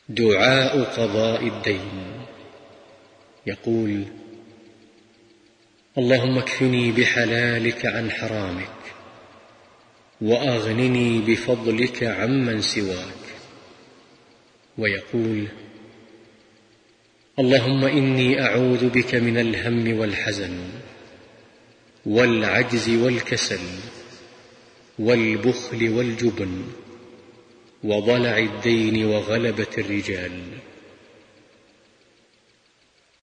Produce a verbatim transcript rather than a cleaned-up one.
دعاء قضاء الدين. يقول: اللهم اكفني بحلالك عن حرامك، وأغنني بفضلك عمن سواك. ويقول: اللهم إني أعوذ بك من الهم والحزن والعجز والكسل والبخل والجبن وضلع الدين وغلبة الرجال.